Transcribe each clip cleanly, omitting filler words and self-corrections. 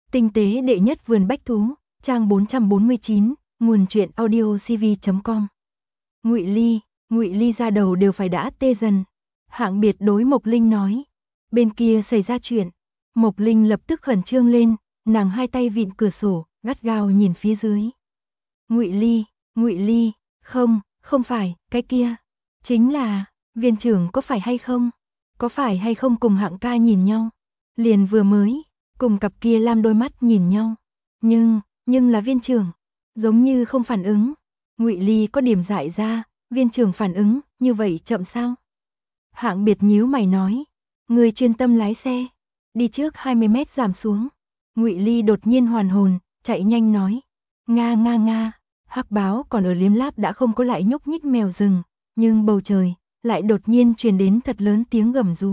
Tinh tế đệ nhất vườn bách thú, trang 449, nguồn truyện audio cv.com. Ngụy Ly ra đầu đều phải đã tê dần. Hạng Biệt đối Mộc Linh nói, bên kia xảy ra chuyện. Mộc Linh lập tức khẩn trương lên, nàng hai tay vịn cửa sổ, gắt gao nhìn phía dưới. Ngụy Ly, không phải, cái kia, chính là, viên trưởng có phải hay không? Có phải hay không cùng Hạng ca nhìn nhau? Liền vừa mới, cùng cặp kia lam đôi mắt nhìn nhau. Nhưng là viên trưởng, giống như không phản ứng. Ngụy Ly có điểm dại ra, viên trưởng phản ứng, như vậy chậm sao? Hạng Biệt nhíu mày nói, người chuyên tâm lái xe, đi trước 20 mét giảm xuống. Ngụy Ly đột nhiên hoàn hồn, chạy nhanh nói, nga. Hắc báo còn ở liếm láp đã không có lại nhúc nhích mèo rừng, nhưng bầu trời lại đột nhiên truyền đến thật lớn tiếng gầm rú.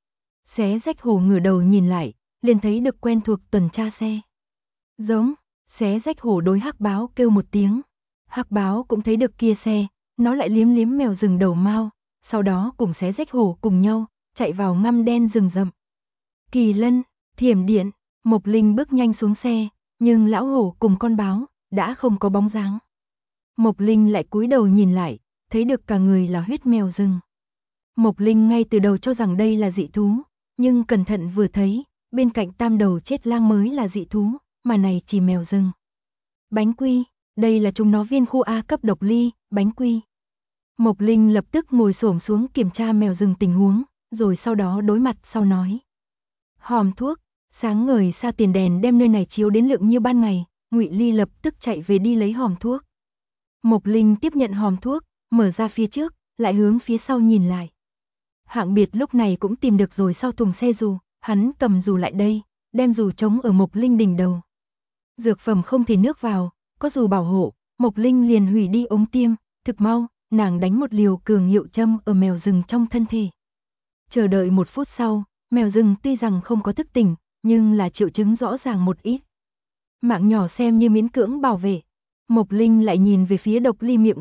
Xé rách hổ ngửa đầu nhìn lại, liền thấy được quen thuộc tuần tra xe. Giống, xé rách hổ đối hắc báo kêu một tiếng. Hắc báo cũng thấy được kia xe, nó lại liếm liếm mèo rừng đầu mao, sau đó cùng xé rách hổ cùng nhau, chạy vào ngăm đen rừng rậm. Kỳ lân, thiểm điện, Mộc Linh bước nhanh xuống xe, nhưng lão hổ cùng con báo đã không có bóng dáng. Mộc Linh lại cúi đầu nhìn lại, thấy được cả người là huyết mèo rừng. Mộc Linh ngay từ đầu cho rằng đây là dị thú, nhưng cẩn thận vừa thấy, bên cạnh tam đầu chết lang mới là dị thú, mà này chỉ mèo rừng. Bánh quy, đây là chúng nó viên khu A cấp độc ly, bánh quy. Mộc Linh lập tức ngồi xổm xuống kiểm tra mèo rừng tình huống, rồi sau đó đối mặt sau nói. Hòm thuốc, sáng ngời xa tiền đèn đem nơi này chiếu đến lượng như ban ngày, Ngụy Ly lập tức chạy về đi lấy hòm thuốc. Mộc Linh tiếp nhận hòm thuốc, mở ra phía trước, lại hướng phía sau nhìn lại. Hạng Biệt lúc này cũng tìm được rồi sau thùng xe dù, hắn cầm dù lại đây, đem dù chống ở Mộc Linh đỉnh đầu. Dược phẩm không thể nước vào, có dù bảo hộ, Mộc Linh liền hủy đi ống tiêm, thực mau, nàng đánh một liều cường hiệu châm ở mèo rừng trong thân thể. Chờ đợi 1 phút sau, mèo rừng tuy rằng không có thức tỉnh, nhưng là triệu chứng rõ ràng một ít. Mạng nhỏ xem như miễn cưỡng bảo vệ. Mộc Linh lại nhìn về phía độc ly miệng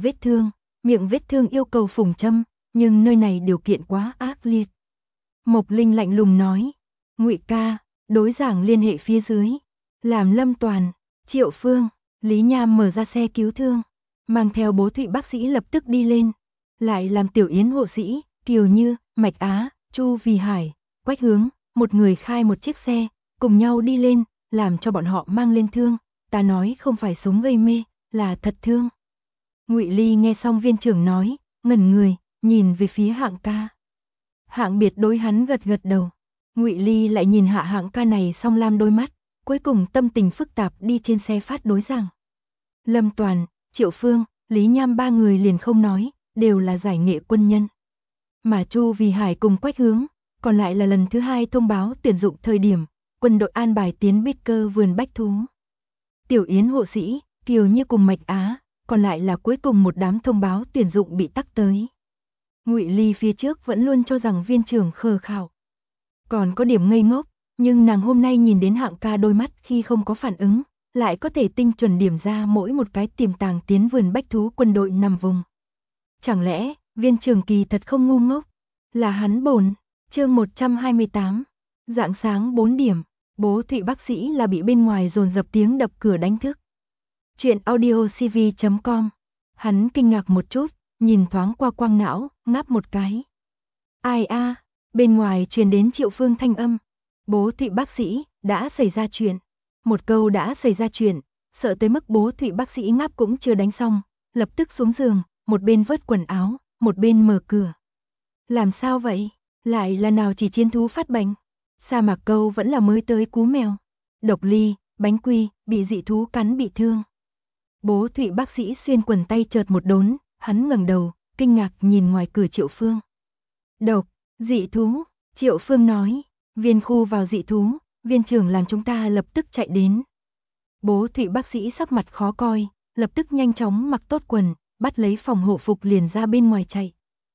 vết thương yêu cầu phùng châm, nhưng nơi này điều kiện quá ác liệt. Mộc Linh lạnh lùng nói, Ngụy ca, đối giảng liên hệ phía dưới, làm Lâm Toàn, Triệu Phương, Lý Nham mở ra xe cứu thương, mang theo Bố Thụy bác sĩ lập tức đi lên, lại làm Tiểu Yến hộ sĩ, Kiều Như, Mạch Á, Chu Vì Hải, Quách Hướng, một người khai một chiếc xe, cùng nhau đi lên, làm cho bọn họ mang lên thương, ta nói không phải súng gây mê, là thật thương. Ngụy Ly nghe xong viên trưởng nói, ngẩn người, nhìn về phía Hạng ca. Hạng Biệt đối hắn gật gật đầu. Ngụy Ly lại nhìn hạ Hạng ca này xong lam đôi mắt, cuối cùng tâm tình phức tạp đi trên xe phát đối giảng. Lâm Toàn, Triệu Phương, Lý Nham 3 người liền không nói, đều là giải nghệ quân nhân. Mà Chu Vì Hải cùng Quách Hướng, còn lại là lần thứ 2 thông báo tuyển dụng thời điểm, quân đội an bài tiến bít cơ vườn bách thú. Tiểu Yến hộ sĩ, Kiều Như cùng Mạch Á, còn lại là cuối cùng một đám thông báo tuyển dụng bị tắc tới. Ngụy Ly phía trước vẫn luôn cho rằng viên trưởng khờ khảo, còn có điểm ngây ngốc, nhưng nàng hôm nay nhìn đến Hạng ca đôi mắt khi không có phản ứng, lại có thể tinh chuẩn điểm ra mỗi một cái tiềm tàng tiến vườn bách thú quân đội nằm vùng. Chẳng lẽ, viên trưởng kỳ thật không ngu ngốc, là hắn bổn. Chương 128, rạng sáng 4 điểm, Bố Thụy bác sĩ là bị bên ngoài dồn dập tiếng đập cửa đánh thức. Chuyện audio cv.com, hắn kinh ngạc một chút, nhìn thoáng qua quang não, ngáp một cái. Ai a, bên ngoài truyền đến Triệu Phương thanh âm. Bố Thụy bác sĩ, đã xảy ra chuyện. Một câu đã xảy ra chuyện, sợ tới mức Bố Thụy bác sĩ ngáp cũng chưa đánh xong, lập tức xuống giường, một bên vớt quần áo, một bên mở cửa. Làm sao vậy? Lại là nào chỉ chiến thú phát bệnh? Sa Mạc Câu vẫn là mới tới cú mèo. Độc ly, bánh quy, bị dị thú cắn bị thương. Bố Thụy bác sĩ xuyên quần tay chợt một đốn, hắn ngẩng đầu, kinh ngạc nhìn ngoài cửa Triệu Phương. Độc, dị thú, Triệu Phương nói, viên khu vào dị thú, viên trưởng làm chúng ta lập tức chạy đến. Bố Thụy bác sĩ sắc mặt khó coi, lập tức nhanh chóng mặc tốt quần, bắt lấy phòng hộ phục liền ra bên ngoài chạy.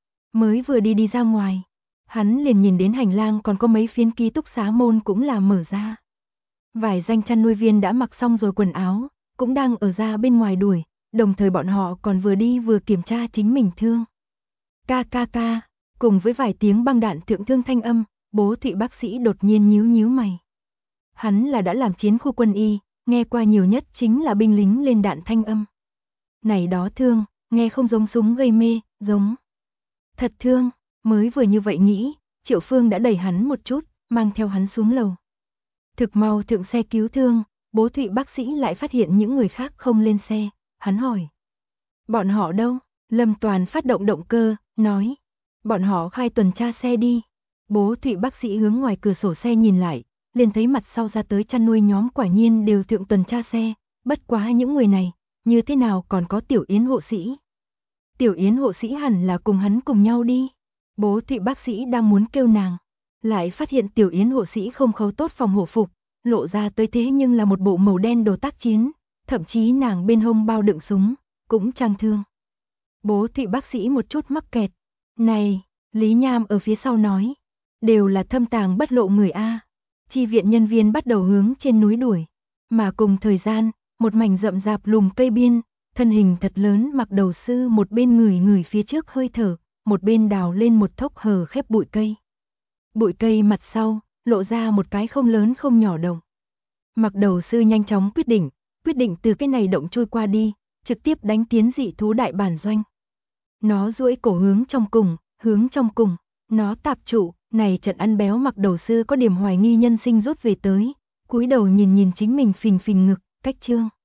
Mới vừa đi ra ngoài, hắn liền nhìn đến hành lang còn có mấy phiến ký túc xá môn cũng là mở ra. Vài danh chăn nuôi viên đã mặc xong rồi quần áo, cũng đang ở ra bên ngoài đuổi, đồng thời bọn họ còn vừa đi vừa kiểm tra chính mình thương. Ca, cùng với vài tiếng băng đạn thượng thương thanh âm, Bố Thụy bác sĩ đột nhiên nhíu mày. Hắn là đã làm chiến khu quân y, nghe qua nhiều nhất chính là binh lính lên đạn thanh âm. Này đó thương, nghe không giống súng gây mê, giống thật thương, mới vừa như vậy nghĩ, Triệu Phương đã đẩy hắn một chút, mang theo hắn xuống lầu. Thực mau thượng xe cứu thương, Bố Thụy bác sĩ lại phát hiện những người khác không lên xe, hắn hỏi. Bọn họ đâu? Lâm Toàn phát động động cơ, nói. Bọn họ khai tuần tra xe đi. Bố Thụy bác sĩ hướng ngoài cửa sổ xe nhìn lại, liền thấy mặt sau ra tới chăn nuôi nhóm quả nhiên đều thượng tuần tra xe, bất quá những người này, như thế nào còn có Tiểu Yến hộ sĩ. Tiểu Yến hộ sĩ hẳn là cùng hắn cùng nhau đi. Bố Thụy bác sĩ đang muốn kêu nàng, lại phát hiện Tiểu Yến hộ sĩ không khấu tốt phòng hộ phục, lộ ra tới thế nhưng là một bộ màu đen đồ tác chiến, thậm chí nàng bên hông bao đựng súng, cũng trang thương. Bố Thụy bác sĩ một chút mắc kẹt. Này, Lý Nham ở phía sau nói, đều là thâm tàng bất lộ người A. Chi viện nhân viên bắt đầu hướng trên núi đuổi, mà cùng thời gian, một mảnh rậm rạp lùm cây biên, thân hình thật lớn mặc đầu sư một bên người phía trước hơi thở, một bên đào lên một thốc hờ khép bụi cây. Bụi cây mặt sau, lộ ra một cái không lớn không nhỏ động. Mặc đầu sư nhanh chóng quyết định từ cái này động trôi qua đi, trực tiếp đánh tiến dị thú đại bản doanh. Nó duỗi cổ hướng trong cùng, nó tạp trụ, này trận ăn béo mặc đầu sư có điểm hoài nghi nhân sinh rút về tới, cúi đầu nhìn chính mình phình phình ngực, cách trương.